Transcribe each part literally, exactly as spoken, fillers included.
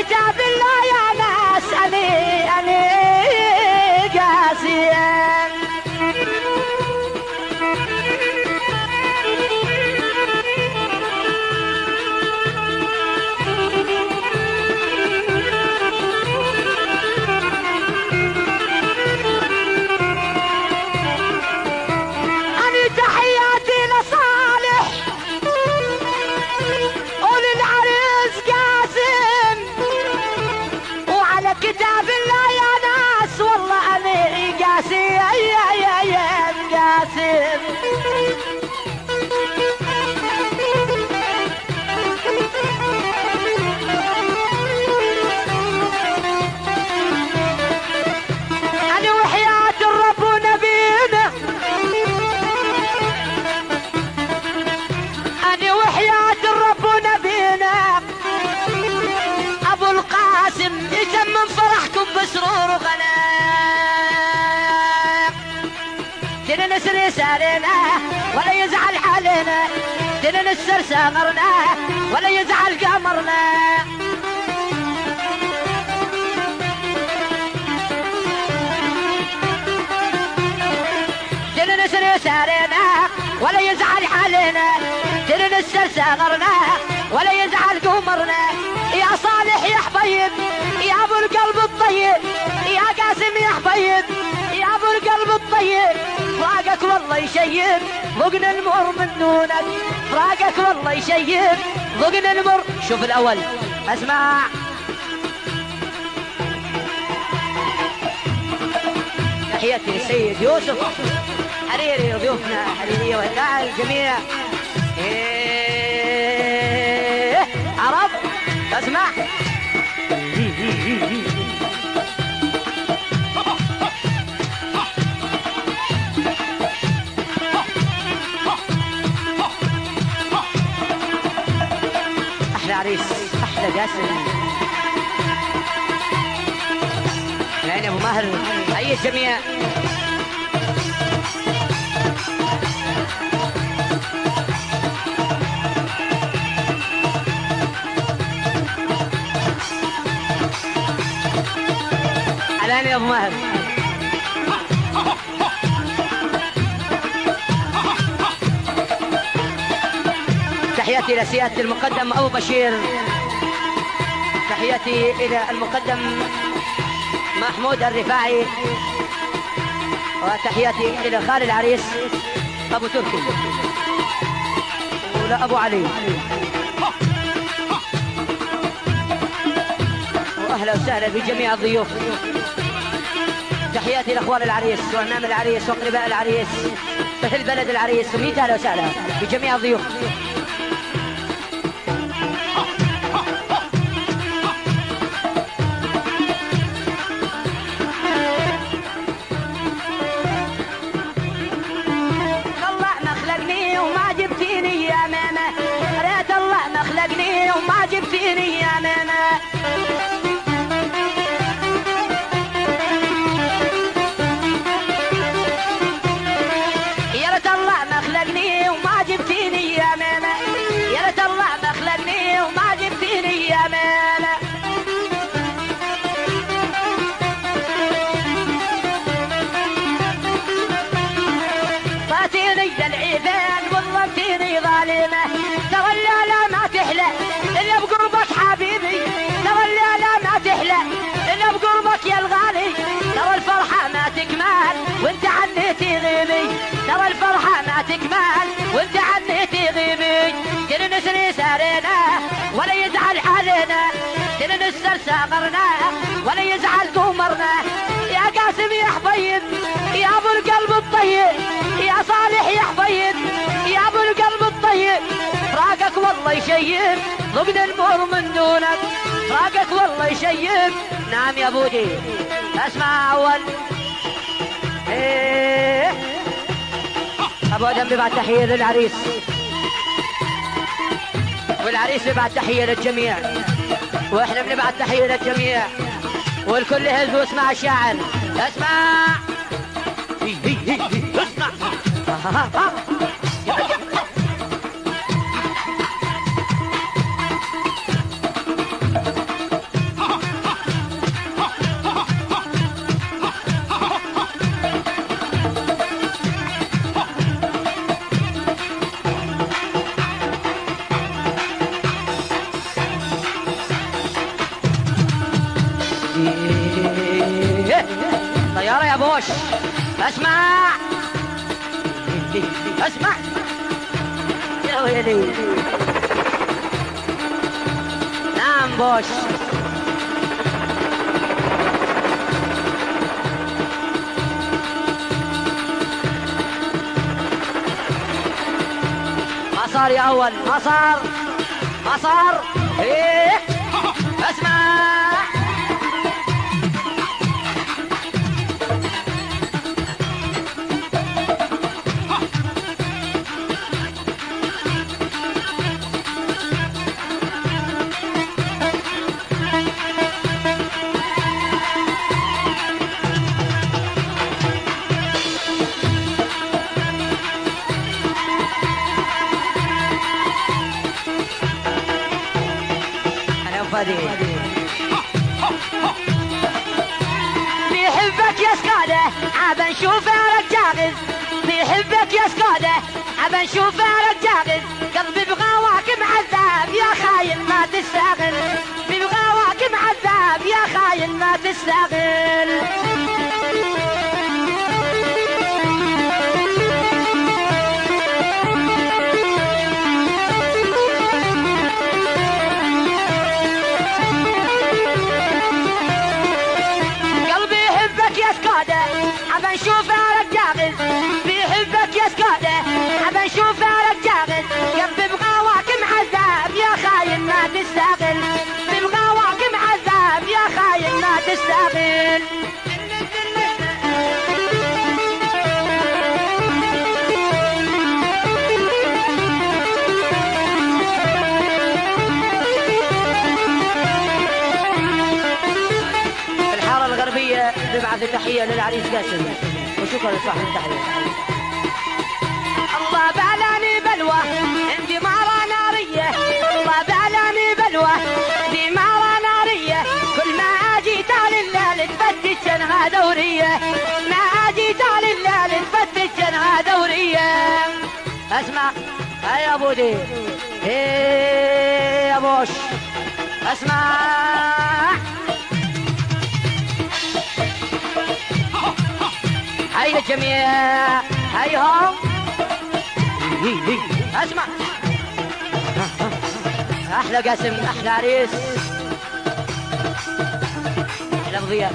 كتاب الله يا ناس أني أني قاسية. أني تحياتي لصالح وللعريس قاسم، وعلى كتاب الله يا ناس والله أني قاسي يا يا يا قاسم. أنا وحياة الرب ونبينا، أنا وحياة الرب ونبينا أبو القاسم يتمم فرحكم بسرور وغناء. دنا نسر يسارنا ولا يزعل حالنا، دنا نسر سامرنا ولا يزعل قمرنا. دنا نسر يسارنا ولا يزعل حالنا، دنا نسر سامرنا ولا يزعل قمرنا. يا صالح يا حبيب يا ابو القلب الطيب، يا قاسم يا حبيب يا ابو القلب الطيب، فراقك والله يشيب ذقنا المر من دونك، فراقك والله يشيب ذقنا المر. شوف الاول اسمع. تحياتي للسيد يوسف حريري وضيوفنا حريريه والداعي الجميع. إيه عرب اسمع. احلى عريس احلى قاسم. العين ابو ماهر حي الجميع. العين يا ابو ماهر. تحياتي الى سياده المقدم ابو بشير، تحياتي الى المقدم محمود الرفاعي، وتحياتي الى خال العريس ابو تركي ولا ابو علي. واهلا وسهلا بجميع الضيوف. تحياتي لاخوان العريس وامام العريس واقرباء العريس اهل بلد العريس، وميت اهلا وسهلا بجميع الضيوف. الله ما خلقني وما جبتيني يا ماما، ريت الله ما خلقني وما جبتيني يا ماما. وانت عنيتي غيبي، ترى الفرحة ما تكمل وانت عنيتي غيبي. تننس سارينا ولا يزعل حالنا، تننس ساغرنا ولا يزعل قمرنا. يا قاسم يا حبيب يا ابو القلب الطيب، يا صالح يا حبيب يا ابو القلب الطيب، فراقك والله يشيب ضمن المر من دونك، فراقك والله يشيب. نعم يا بودي اسمع اول. ايه ابو ادم بيبعت تحيه للعريس، والعريس بيبعت تحيه للجميع، واحنا بنبعت تحيه للجميع، والكل يهز واسمع الشاعر. اسمع هي هي هي هي. اسمع طيارة يا بوش. اسمع اسمع يا ويلي. نعم بوش. ما صار يا اول، ما صار ما صار. ايه اسمع. بيحبك يا سكادة عبا نشوفه رجاغز. بيحبك يا سكادة عبا نشوفه رجاغز. قلبي بغاواك معذب يا خاين ما تستغل. بغاواك معذب يا خاين ما تستغل. عبا نشوفه رجاغز. بيحبك يا سكادة عبا نشوفه رجاغز. قلبي بغاواك معذب يا خاين ما تستغل. بغاواك معذب يا خاين ما تستغل. الحارة الغربية تبعث تحية للعريس قاسم وشكرا لصاحب التحية. الله بعلاني بلوى عندي مارة نارية. الله بعلاني بلوى عندي مارة نارية. كل ما اجي تعال الليل تفتش انها دورية. ما اجي تعال الليل تفتش انها دورية. اسمع هيا يا بودي. ايه يا بوش اسمع. هيا الجميع هيهم. اسمع احلى قاسم احلى عريس احلى ضياء.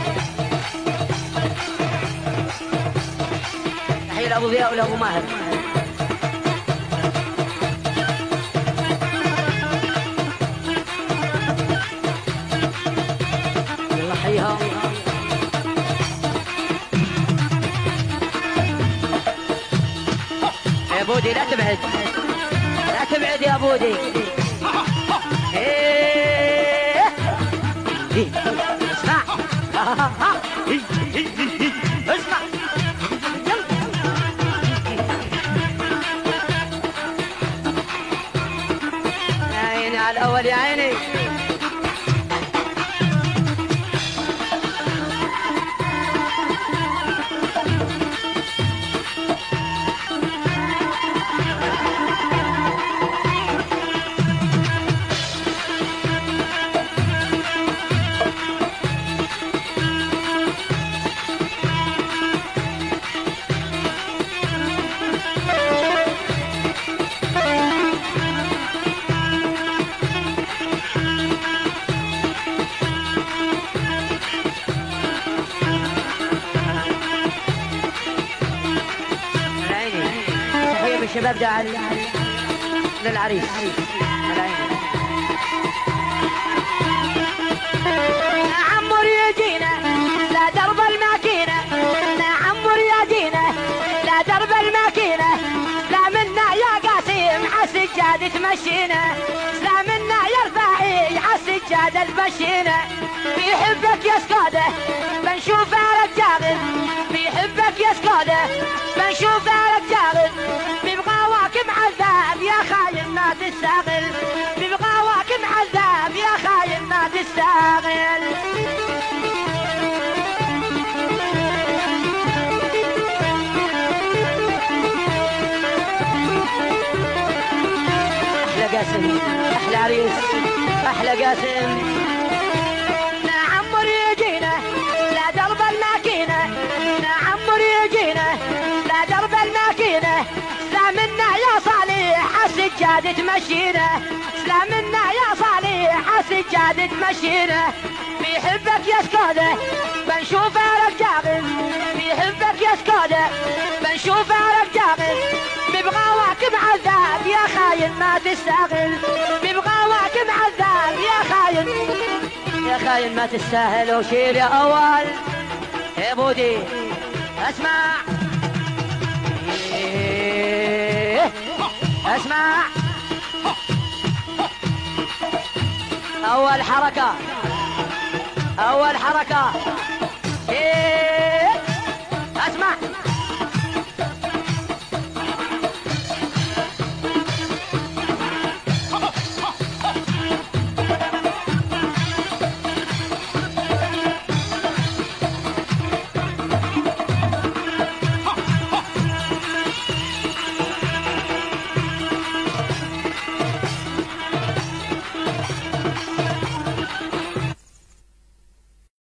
تحية لابو ضياء ولابو ماهر. يلا حيهم. يا بودي لا تبعد لا تبعد يا بودي. ايه اسمع اسمع. يا عيني على الاول يا عيني. الشباب ده للعريس. عمر يجينا لا درب الماكينة. عمر يجينا لا درب الماكينة. لا منا يا قاسم عالسجاد تمشينا. لا منا يا رفاعي عالسجاد تمشينا. بيحبك يا سكادة بنشوفه رجاغز. بيحبك يا سكادة بنشوفه رجاغز. ببغاواك معذب يا خاين ما تستغل. ببغاواك معذب يا خاين ما تستغل. احلى قاسم احلى عريس احلى قاسم. عمر سجاد تمشينا سلامنا يا صالح سجاد تمشينا بيحبك يا سكودة بنشوف رجاغل بيحبك يا سكودة بنشوف رجاغل ببغاوك معذاب يا خاين ما تستاهل ببغاوك معذاب يا خاين يا خاين ما تستاهل وشيل يا اول يا بودي اسمع اسمع اول حركة اول حركة إيه